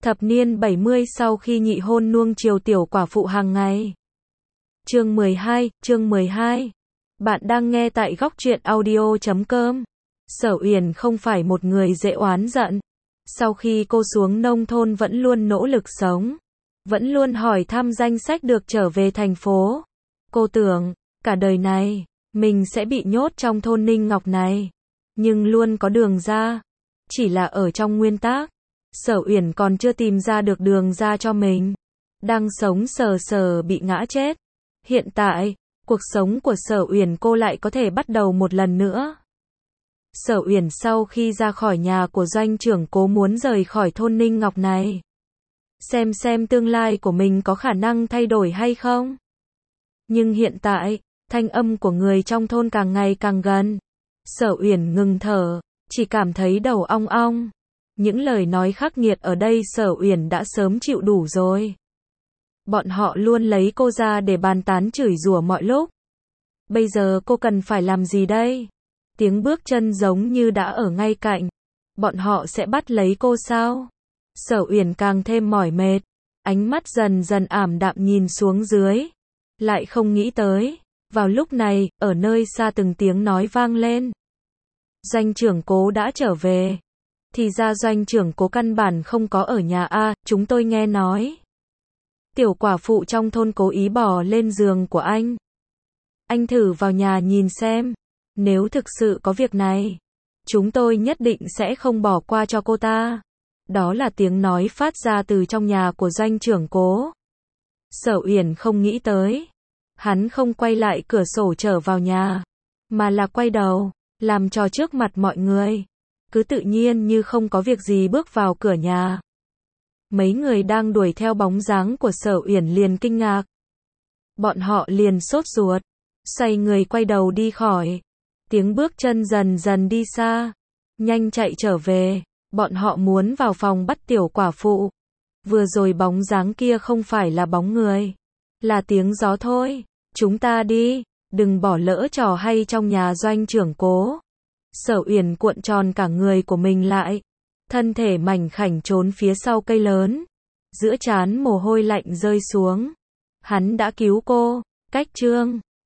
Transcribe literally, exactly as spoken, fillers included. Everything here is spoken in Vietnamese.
Thập niên bảy mươi sau khi nhị hôn nuông chiều tiểu quả phụ hàng ngày. Chương mười hai, chương mười hai. Bạn đang nghe tại góc truyện audio chấm com. Sở Uyển không phải một người dễ oán giận. Sau khi cô xuống nông thôn vẫn luôn nỗ lực sống, vẫn luôn hỏi thăm danh sách được trở về thành phố. Cô tưởng, cả đời này, mình sẽ bị nhốt trong thôn Ninh Ngọc này. Nhưng luôn có đường ra. Chỉ là ở trong nguyên tắc, Sở Uyển còn chưa tìm ra được đường ra cho mình. Đang sống sờ sờ bị ngã chết. Hiện tại, cuộc sống của Sở Uyển cô lại có thể bắt đầu một lần nữa. Sở Uyển sau khi ra khỏi nhà của doanh trưởng Cố muốn rời khỏi thôn Ninh Ngọc này. Xem xem tương lai của mình có khả năng thay đổi hay không. Nhưng hiện tại, thanh âm của người trong thôn càng ngày càng gần. Sở Uyển ngừng thở, chỉ cảm thấy đầu ong ong. Những lời nói khắc nghiệt ở đây Sở Uyển đã sớm chịu đủ rồi. Bọn họ luôn lấy cô ra để bàn tán chửi rủa mọi lúc. Bây giờ cô cần phải làm gì đây? Tiếng bước chân giống như đã ở ngay cạnh. Bọn họ sẽ bắt lấy cô sao? Sở Uyển càng thêm mỏi mệt, ánh mắt dần dần ảm đạm nhìn xuống dưới. Lại không nghĩ tới, vào lúc này, ở nơi xa từng tiếng nói vang lên. Doanh trưởng Cố đã trở về. Thì ra doanh trưởng Cố căn bản không có ở nhà a, chúng tôi nghe nói. Tiểu quả phụ trong thôn cố ý bò lên giường của anh. Anh thử vào nhà nhìn xem. Nếu thực sự có việc này, chúng tôi nhất định sẽ không bỏ qua cho cô ta. Đó là tiếng nói phát ra từ trong nhà của doanh trưởng Cố. Sở Uyển không nghĩ tới. Hắn không quay lại cửa sổ trở vào nhà, mà là quay đầu, làm trò trước mặt mọi người. Cứ tự nhiên như không có việc gì bước vào cửa nhà. Mấy người đang đuổi theo bóng dáng của Sở Uyển liền kinh ngạc. Bọn họ liền sốt ruột, xoay người quay đầu đi khỏi. Tiếng bước chân dần dần đi xa, nhanh chạy trở về. Bọn họ muốn vào phòng bắt tiểu quả phụ. Vừa rồi bóng dáng kia không phải là bóng người, là tiếng gió thôi. Chúng ta đi, đừng bỏ lỡ trò hay trong nhà doanh trưởng Cố. Sở Uyển cuộn tròn cả người của mình lại, thân thể mảnh khảnh trốn phía sau cây lớn. Giữa trán mồ hôi lạnh rơi xuống. Hắn đã cứu cô, cách chương.